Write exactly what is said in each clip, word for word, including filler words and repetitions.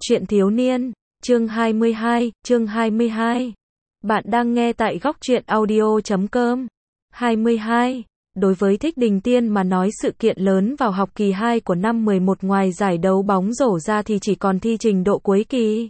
Truyện thiếu niên, chương hai mươi hai, chương hai mươi hai. Bạn đang nghe tại góc truyện audio chấm com. hai mươi hai. Đối với Thích Đình Tiên mà nói, sự kiện lớn vào học kỳ hai của năm mười một ngoài giải đấu bóng rổ ra thì chỉ còn thi trình độ cuối kỳ.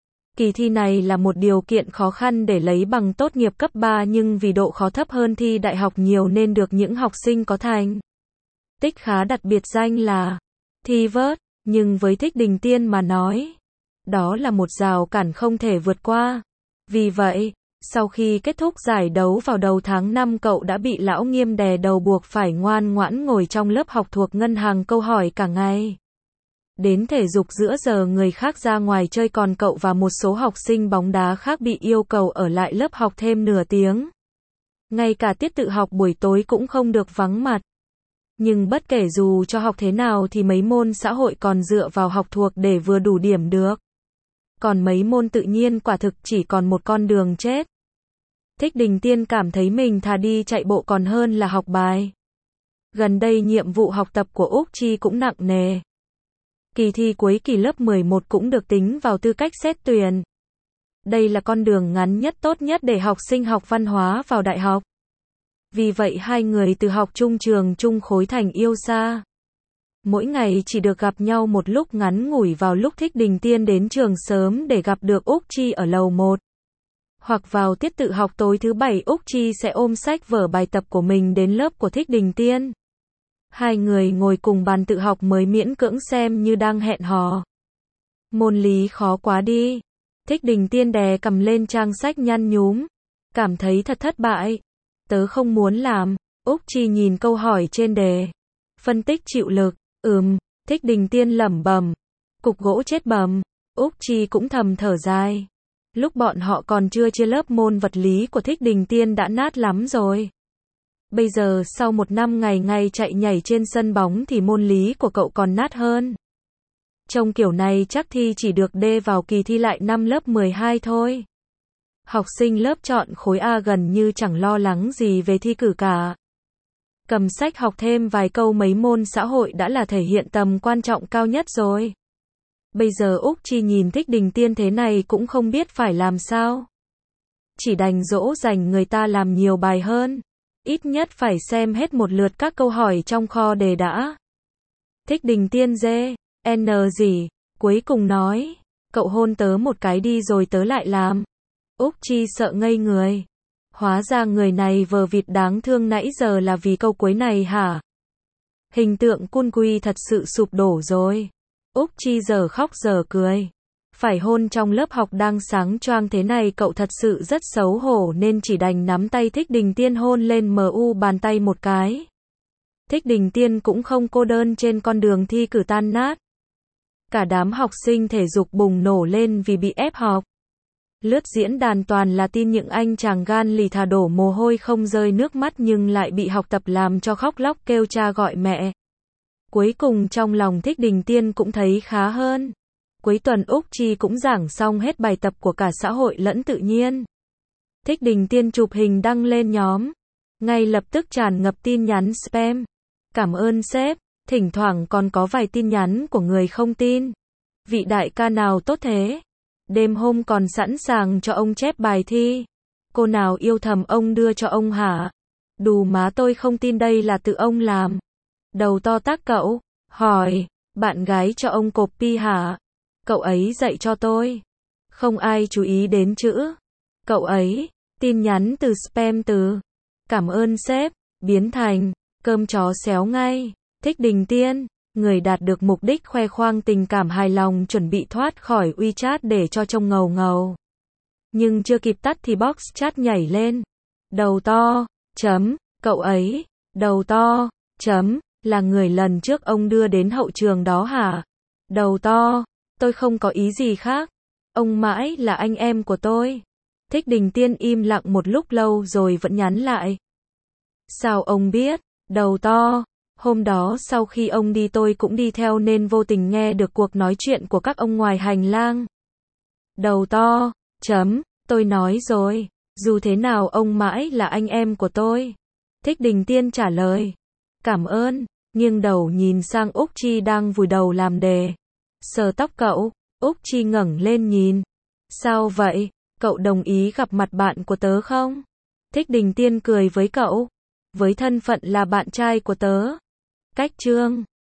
Kỳ thi này là một điều kiện khó khăn để lấy bằng tốt nghiệp cấp ba, nhưng vì độ khó thấp hơn thi đại học nhiều nên được những học sinh có thành tích khá đặt biệt danh là thi vớt. Nhưng với Thích Đình Tiên mà nói, đó là một rào cản không thể vượt qua. Vì vậy, sau khi kết thúc giải đấu vào đầu tháng năm, cậu đã bị lão nghiêm đè đầu buộc phải ngoan ngoãn ngồi trong lớp học thuộc ngân hàng câu hỏi cả ngày. Đến thể dục giữa giờ người khác ra ngoài chơi, còn cậu và một số học sinh bóng đá khác bị yêu cầu ở lại lớp học thêm nửa tiếng. Ngay cả tiết tự học buổi tối cũng không được vắng mặt. Nhưng bất kể dù cho học thế nào thì mấy môn xã hội còn dựa vào học thuộc để vừa đủ điểm được. Còn mấy môn tự nhiên quả thực chỉ còn một con đường chết. Thích Đình Tiên cảm thấy mình thà đi chạy bộ còn hơn là học bài. Gần đây nhiệm vụ học tập của Úc Chi cũng nặng nề. Kỳ thi cuối kỳ lớp mười một cũng được tính vào tư cách xét tuyển. Đây là con đường ngắn nhất, tốt nhất để học sinh học văn hóa vào đại học. Vì vậy hai người từ học chung trường chung khối thành yêu xa. Mỗi ngày chỉ được gặp nhau một lúc ngắn ngủi vào lúc Thích Đình Tiên đến trường sớm để gặp được Úc Chi ở lầu một. Hoặc vào tiết tự học tối thứ bảy, Úc Chi sẽ ôm sách vở bài tập của mình đến lớp của Thích Đình Tiên. Hai người ngồi cùng bàn tự học mới miễn cưỡng xem như đang hẹn hò. Môn lý khó quá đi. Thích Đình Tiên đè cầm lên trang sách nhăn nhúm. Cảm thấy thật thất bại. Tớ không muốn làm. Úc Chi nhìn câu hỏi trên đề. Phân tích chịu lực. Ừm. Thích Đình Tiên lẩm bẩm. Cục gỗ chết bầm. Úc Chi cũng thầm thở dài. Lúc bọn họ còn chưa chia lớp, môn vật lý của Thích Đình Tiên đã nát lắm rồi. Bây giờ sau một năm ngày ngày chạy nhảy trên sân bóng thì môn lý của cậu còn nát hơn. Trông kiểu này chắc thi chỉ được D vào kỳ thi lại năm lớp mười hai thôi. Học sinh lớp chọn khối A gần như chẳng lo lắng gì về thi cử cả. Cầm sách học thêm vài câu mấy môn xã hội đã là thể hiện tầm quan trọng cao nhất rồi. Bây giờ Úc Chi nhìn Thích Đình Tiên thế này cũng không biết phải làm sao. Chỉ đành dỗ dành người ta làm nhiều bài hơn. Ít nhất phải xem hết một lượt các câu hỏi trong kho đề đã. Thích Đình Tiên dê, N gì, cuối cùng nói, cậu hôn tớ một cái đi rồi tớ lại làm. Úc Chi sợ ngây người. Hóa ra người này vờ vịt đáng thương nãy giờ là vì câu cuối này hả? Hình tượng Kun Quy thật sự sụp đổ rồi. Úc Chi giờ khóc giờ cười. Phải hôn trong lớp học đang sáng choang thế này cậu thật sự rất xấu hổ nên chỉ đành nắm tay Thích Đình Tiên hôn lên mu bàn tay một cái. Thích Đình Tiên cũng không cô đơn trên con đường thi cử tan nát. Cả đám học sinh thể dục bùng nổ lên vì bị ép học. Lướt diễn đàn toàn là tin những anh chàng gan lì thà đổ mồ hôi không rơi nước mắt nhưng lại bị học tập làm cho khóc lóc kêu cha gọi mẹ. Cuối cùng trong lòng Thích Đình Tiên cũng thấy khá hơn. Cuối tuần Úc Chi cũng giảng xong hết bài tập của cả xã hội lẫn tự nhiên. Thích Đình Tiên chụp hình đăng lên nhóm. Ngay lập tức tràn ngập tin nhắn spam. Cảm ơn sếp, thỉnh thoảng còn có vài tin nhắn của người không tin. Vị đại ca nào tốt thế? Đêm hôm còn sẵn sàng cho ông chép bài thi. Cô nào yêu thầm ông đưa cho ông hả? Đù má, tôi không tin đây là tự ông làm. Đầu to tác cậu, hỏi, bạn gái cho ông copy hả? Cậu ấy dạy cho tôi. Không ai chú ý đến chữ. Cậu ấy, tin nhắn từ spam từ. Cảm ơn sếp, biến thành, cơm chó xéo ngay. Thích Đình Tiên, người đạt được mục đích khoe khoang tình cảm hài lòng chuẩn bị thoát khỏi WeChat để cho trông ngầu ngầu. Nhưng chưa kịp tắt thì box chat nhảy lên. Đầu to, chấm, cậu ấy, đầu to, chấm, là người lần trước ông đưa đến hậu trường đó hả? Đầu to, tôi không có ý gì khác. Ông mãi là anh em của tôi. Thích Đình Tiên im lặng một lúc lâu rồi vẫn nhắn lại. Sao ông biết? Đầu to, hôm đó sau khi ông đi tôi cũng đi theo nên vô tình nghe được cuộc nói chuyện của các ông ngoài hành lang. Đầu to, chấm, tôi nói rồi, dù thế nào ông mãi là anh em của tôi. Thích Đình Tiên trả lời. Cảm ơn, nghiêng đầu nhìn sang Úc Chi đang vùi đầu làm đề. Sờ tóc cậu, Úc Chi ngẩng lên nhìn. Sao vậy? Cậu đồng ý gặp mặt bạn của tớ không? Thích Đình Tiên cười với cậu. Với thân phận là bạn trai của tớ. Cách chương